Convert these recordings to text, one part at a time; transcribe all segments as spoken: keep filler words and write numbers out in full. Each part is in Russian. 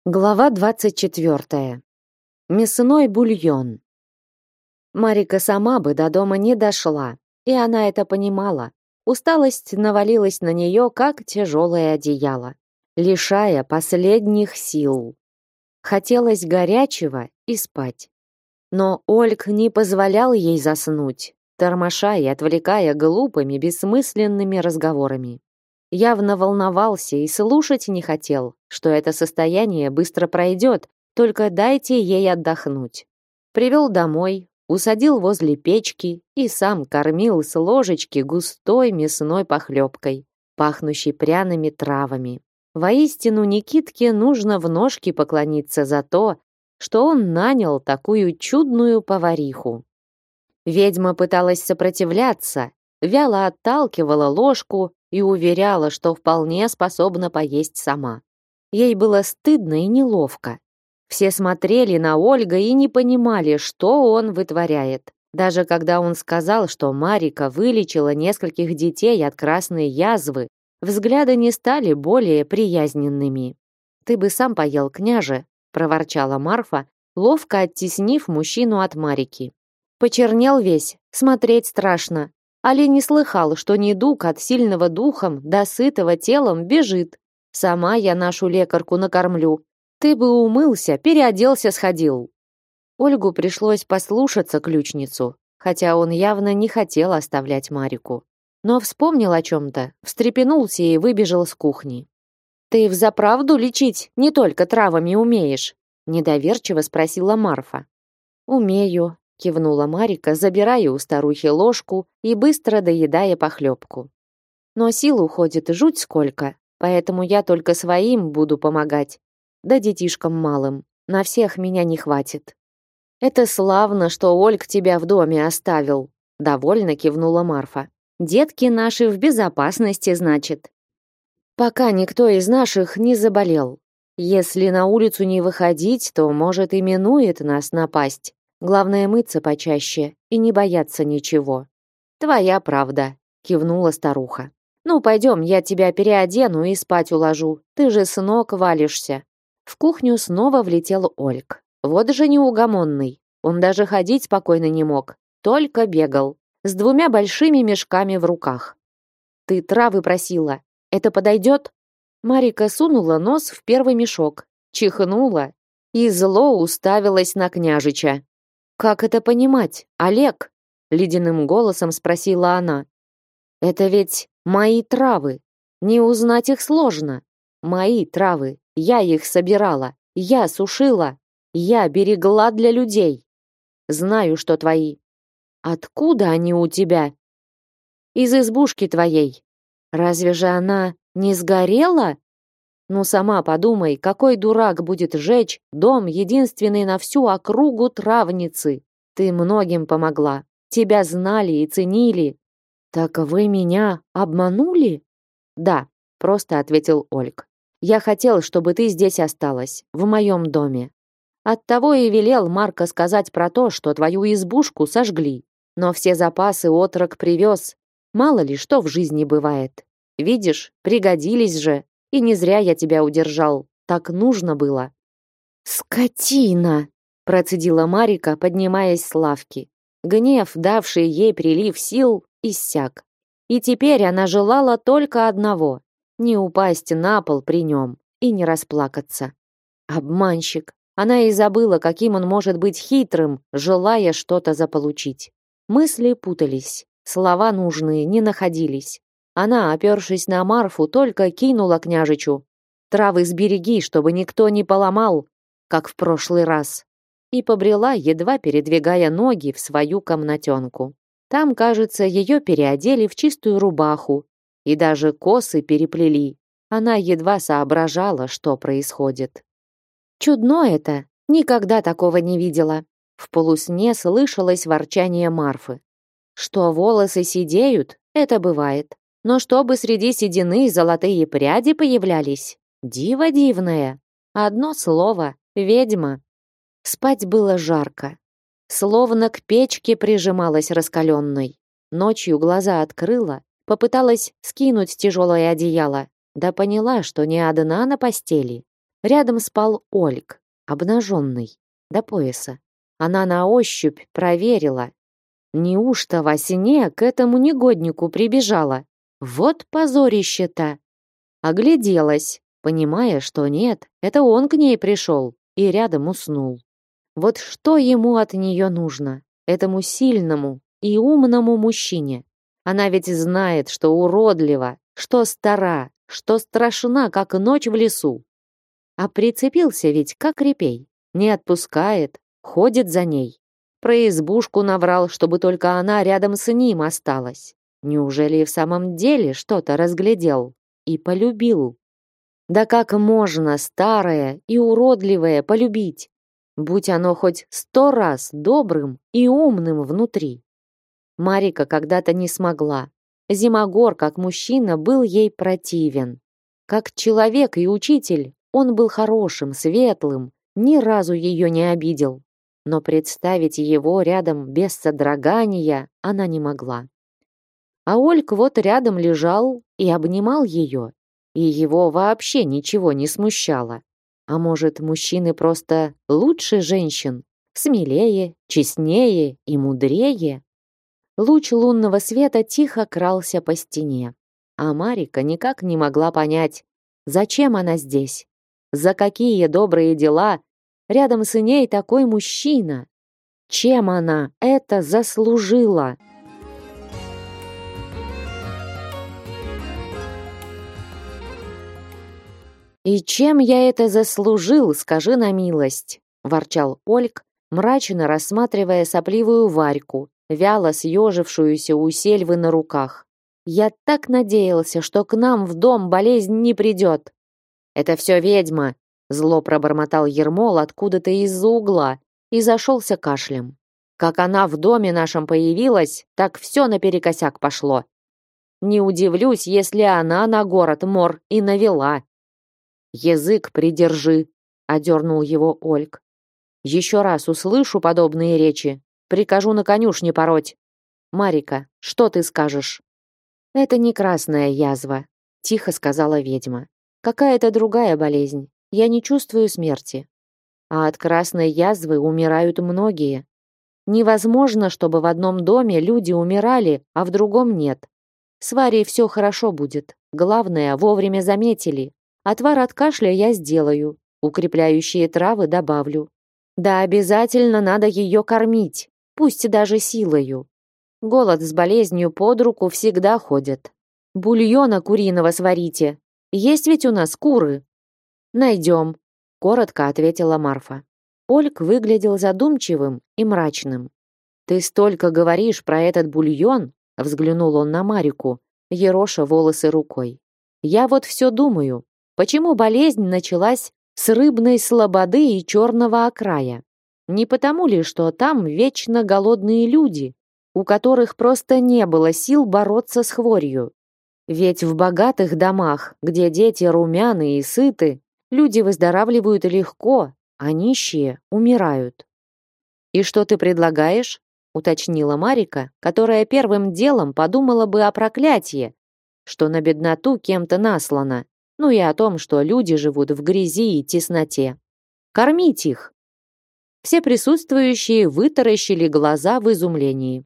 Глава двадцать четвертая. Мясной бульон. Марика сама бы до дома не дошла, и она это понимала. Усталость навалилась на нее, как тяжелое одеяло, лишая последних сил. Хотелось горячего и спать. Но Ольг не позволял ей заснуть, тормоша и отвлекая глупыми, бессмысленными разговорами. Явно волновался и слушать не хотел, что это состояние быстро пройдет, только дайте ей отдохнуть. Привел домой, усадил возле печки и сам кормил с ложечки густой мясной похлебкой, пахнущей пряными травами. Воистину Никитке нужно в ножки поклониться за то, что он нанял такую чудную повариху. Ведьма пыталась сопротивляться, вяло отталкивала ложку и уверяла, что вполне способна поесть сама. Ей было стыдно и неловко. Все смотрели на Ольга и не понимали, что он вытворяет. Даже когда он сказал, что Марика вылечила нескольких детей от красной язвы, взгляды не стали более приязненными. «Ты бы сам поел, княже», — проворчала Марфа, ловко оттеснив мужчину от Марики. «Почернел весь, смотреть страшно. Али не слыхал, что недуг от сильного духом до сытого телом бежит. Сама я нашу лекарку накормлю. Ты бы умылся, переоделся, сходил». Ольгу пришлось послушаться ключницу, хотя он явно не хотел оставлять Марику. Но вспомнил о чем-то, встрепенулся и выбежал с кухни. «Ты взаправду лечить не только травами умеешь?» недоверчиво спросила Марфа. «Умею», кивнула Марика, забирая у старухи ложку и быстро доедая похлебку. «Но сил уходит жуть сколько, поэтому я только своим буду помогать, да детишкам малым. На всех меня не хватит». «Это славно, что Ольг тебя в доме оставил», довольно кивнула Марфа. «Детки наши в безопасности, значит. Пока никто из наших не заболел. Если на улицу не выходить, то, может, и минует нас напасть. Главное мыться почаще и не бояться ничего». «Твоя правда», кивнула старуха. «Ну, пойдем, я тебя переодену и спать уложу. Ты же с ног валишься». В кухню снова влетел Ольг. Вот же неугомонный. Он даже ходить спокойно не мог, только бегал, с двумя большими мешками в руках. «Ты травы просила. Это подойдет?» Марика сунула нос в первый мешок, чихнула и зло уставилась на княжича. «Как это понимать, Олег?» ледяным голосом спросила она. «Это ведь мои травы. Не узнать их сложно. Мои травы. Я их собирала. Я сушила. Я берегла для людей. Знаю, что твои. Откуда они у тебя?» «Из избушки твоей. Разве же она не сгорела? Ну сама подумай, какой дурак будет жечь дом единственный на всю округу травницы. Ты многим помогла. Тебя знали и ценили». «Так вы меня обманули?» «Да», просто ответил Ольг. «Я хотел, чтобы ты здесь осталась, в моем доме. Оттого и велел Марко сказать про то, что твою избушку сожгли. Но все запасы отрок привез. Мало ли что в жизни бывает. Видишь, пригодились же. И не зря я тебя удержал. Так нужно было». «Скотина!» процедила Марика, поднимаясь с лавки. Гнев, давший ей прилив сил, иссяк. И теперь она желала только одного — не упасть на пол при нем и не расплакаться. Обманщик. Она и забыла, каким он может быть хитрым, желая что-то заполучить. Мысли путались, слова нужные не находились. Она, опершись на Марфу, только кинула княжичу: «Травы сбереги, чтобы никто не поломал, как в прошлый раз», и побрела, едва передвигая ноги, в свою комнатенку. Там, кажется, ее переодели в чистую рубаху и даже косы переплели. Она едва соображала, что происходит. «Чудно это, никогда такого не видела». В полусне слышалось ворчание Марфы. «Что волосы сидеют, это бывает. Но чтобы среди седины золотые пряди появлялись, диво дивное. Одно слово — ведьма». Спать было жарко. Словно к печке прижималась раскаленной. Ночью глаза открыла, попыталась скинуть тяжелое одеяло, да поняла, что не одна на постели. Рядом спал Ольг, обнаженный, до пояса. Она на ощупь проверила. Неужто во сне к этому негоднику прибежала? Вот позорище-то! Огляделась, понимая, что нет, это он к ней пришел и рядом уснул. Вот что ему от нее нужно, этому сильному и умному мужчине? Она ведь знает, что уродлива, что стара, что страшна, как ночь в лесу. А прицепился ведь, как репей, не отпускает, ходит за ней. Про избушку наврал, чтобы только она рядом с ним осталась. Неужели и в самом деле что-то разглядел и полюбил? Да как можно старое и уродливое полюбить? Будь оно хоть сто раз добрым и умным внутри. Марика когда-то не смогла. Зимогор, как мужчина, был ей противен. Как человек и учитель, он был хорошим, светлым, ни разу ее не обидел. Но представить его рядом без содрогания она не могла. А Ольг вот рядом лежал и обнимал ее, и его вообще ничего не смущало. А может, мужчины просто лучше женщин, смелее, честнее и мудрее? Луч лунного света тихо крался по стене, а Марика никак не могла понять, зачем она здесь, за какие добрые дела рядом с ней такой мужчина, чем она это заслужила. «И чем я это заслужил, скажи на милость?» – ворчал Ольг, мрачно рассматривая сопливую Варьку, вяло съежившуюся у сельвы на руках. «Я так надеялся, что к нам в дом болезнь не придет». «Это все ведьма», – зло пробормотал Ермол откуда-то из-за угла и зашелся кашлем. «Как она в доме нашем появилась, так все наперекосяк пошло. Не удивлюсь, если она на город мор и навела». «Язык придержи», — одернул его Ольг. «Еще раз услышу подобные речи, прикажу на конюшне пороть. Марика, что ты скажешь?» «Это не красная язва», — тихо сказала ведьма. «Какая-то другая болезнь. Я не чувствую смерти. А от красной язвы умирают многие. Невозможно, чтобы в одном доме люди умирали, а в другом нет. С Варей все хорошо будет. Главное, вовремя заметили. Отвар от кашля я сделаю, укрепляющие травы добавлю. Да обязательно надо ее кормить, пусть даже силою. Голод с болезнью под руку всегда ходит. Бульона куриного сварите. Есть ведь у нас куры?» «Найдем», — коротко ответила Марфа. Ольг выглядел задумчивым и мрачным. «Ты столько говоришь про этот бульон», — взглянул он на Марику, ероша волосы рукой. «Я вот все думаю. Почему болезнь началась с рыбной слободы и черного окрая? Не потому ли, что там вечно голодные люди, у которых просто не было сил бороться с хворью? Ведь в богатых домах, где дети румяные и сыты, люди выздоравливают легко, а нищие умирают». «И что ты предлагаешь?» — уточнила Марика, которая первым делом подумала бы о проклятии, что на бедноту кем-то наслано, ну и о том, что люди живут в грязи и тесноте. Кормить их. Все присутствующие вытаращили глаза в изумлении.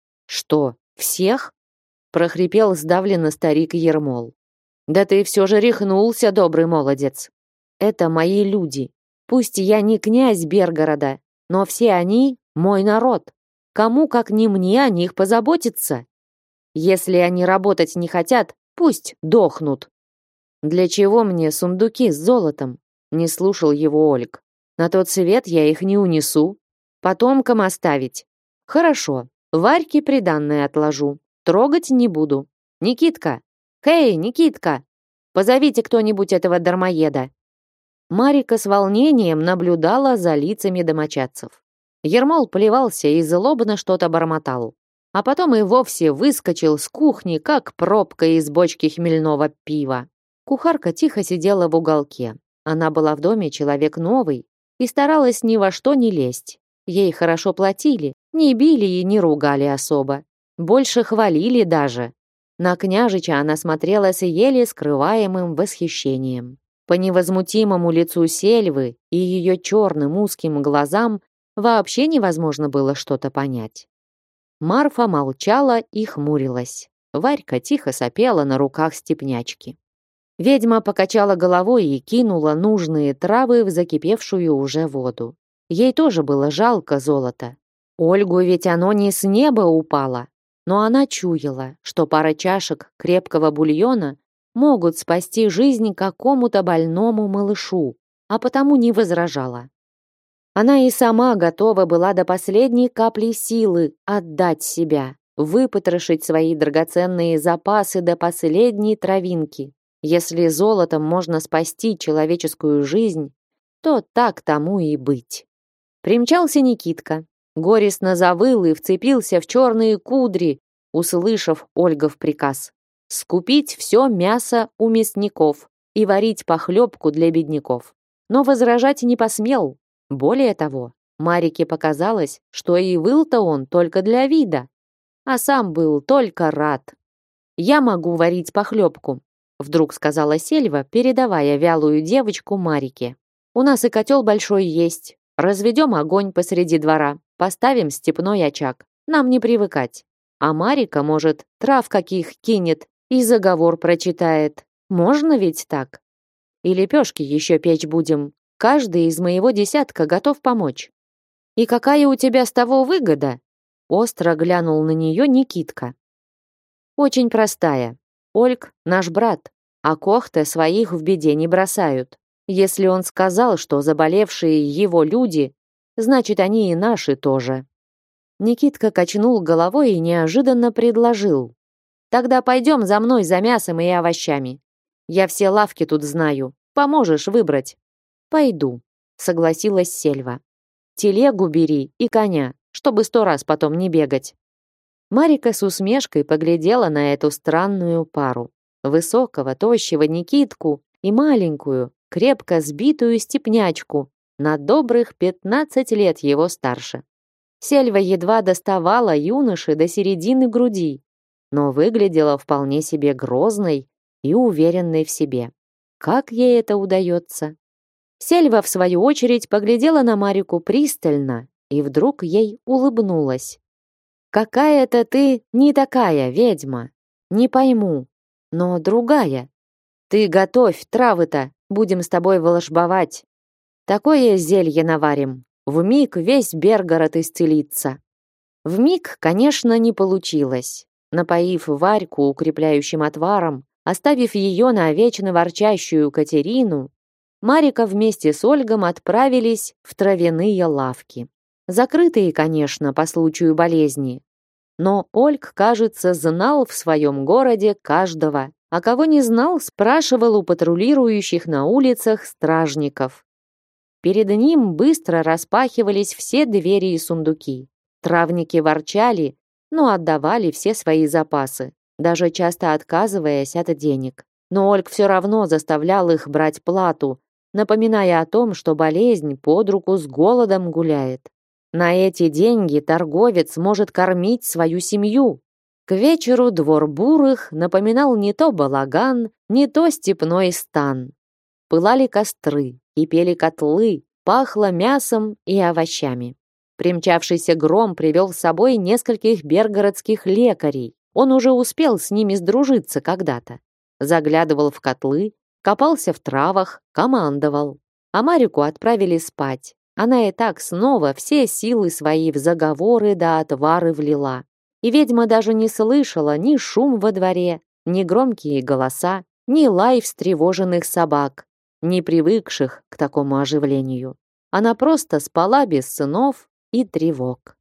«Что, всех?» — прохрипел сдавленно старик Ермол. «Да ты все же рехнулся, добрый молодец. Это мои люди. Пусть я не князь Бергорода, но все они — мой народ. Кому, как не мне, о них позаботиться? Если они работать не хотят, пусть дохнут». «Для чего мне сундуки с золотом?» — не слушал его Ольг. «На тот свет я их не унесу. Потомкам оставить. Хорошо, Варьке приданное отложу. Трогать не буду. Никитка! Хей, Никитка! Позовите кто-нибудь этого дармоеда!» Марика с волнением наблюдала за лицами домочадцев. Ермол плевался и злобно что-то бормотал. А потом и вовсе выскочил с кухни, как пробка из бочки хмельного пива. Кухарка тихо сидела в уголке. Она была в доме человек новый и старалась ни во что не лезть. Ей хорошо платили, не били и не ругали особо. Больше хвалили даже. На княжича она смотрела с еле скрываемым восхищением. По невозмутимому лицу Сельвы и ее черным узким глазам вообще невозможно было что-то понять. Марфа молчала и хмурилась. Варька тихо сопела на руках степнячки. Ведьма покачала головой и кинула нужные травы в закипевшую уже воду. Ей тоже было жалко золота. Ольгу ведь оно не с неба упало, но она чуяла, что пара чашек крепкого бульона могут спасти жизнь какому-то больному малышу, а потому не возражала. Она и сама готова была до последней капли силы отдать себя, выпотрошить свои драгоценные запасы до последней травинки. Если золотом можно спасти человеческую жизнь, то так тому и быть. Примчался Никитка, горестно завыл и вцепился в черные кудри, услышав Ольгов приказ скупить все мясо у мясников и варить похлебку для бедняков. Но возражать не посмел. Более того, Марике показалось, что и выл-то он только для вида, а сам был только рад. «Я могу варить похлебку», — вдруг сказала Сельва, передавая вялую девочку Марике. «У нас и котел большой есть. Разведем огонь посреди двора, поставим степной очаг. Нам не привыкать. А Марика, может, трав каких кинет и заговор прочитает. Можно ведь так? И лепешки еще печь будем. Каждый из моего десятка готов помочь». «И какая у тебя с того выгода?» Остро глянул на нее Никитка. «Очень простая. Ольг наш брат, а Кохта своих в беде не бросают. Если он сказал, что заболевшие его люди, значит, они и наши тоже». Никитка качнул головой и неожиданно предложил: «Тогда пойдем за мной за мясом и овощами. Я все лавки тут знаю. Поможешь выбрать?» «Пойду», — согласилась Сельва. «Телегу бери и коня, чтобы сто раз потом не бегать». Марика с усмешкой поглядела на эту странную пару. Высокого, тощего Никитку и маленькую, крепко сбитую степнячку, на добрых пятнадцать лет его старше. Сельва едва доставала юноши до середины груди, но выглядела вполне себе грозной и уверенной в себе. Как ей это удается? Сельва, в свою очередь, поглядела на Марику пристально и вдруг ей улыбнулась. «Какая-то ты не такая, ведьма. Не пойму, но другая. Ты готовь травы-то, будем с тобой волшбовать. Такое зелье наварим, вмиг весь Бергород исцелится». Вмиг, конечно, не получилось. Напоив Варьку укрепляющим отваром, оставив ее на вечно ворчащую Катерину, Марика вместе с Ольгом отправились в травяные лавки. Закрытые, конечно, по случаю болезни. Но Ольг, кажется, знал в своем городе каждого, а кого не знал, спрашивал у патрулирующих на улицах стражников. Перед ним быстро распахивались все двери и сундуки. Травники ворчали, но отдавали все свои запасы, даже часто отказываясь от денег. Но Ольг все равно заставлял их брать плату, напоминая о том, что болезнь под руку с голодом гуляет. На эти деньги торговец может кормить свою семью. К вечеру двор Бурых напоминал не то балаган, не то степной стан. Пылали костры, кипели котлы, пахло мясом и овощами. Примчавшийся Гром привел с собой нескольких бергородских лекарей. Он уже успел с ними сдружиться когда-то. Заглядывал в котлы, копался в травах, командовал. А Марику отправили спать. Она и так снова все силы свои в заговоры да отвары влила. И ведьма даже не слышала ни шум во дворе, ни громкие голоса, ни лай встревоженных собак, не привыкших к такому оживлению. Она просто спала без сынов и тревог.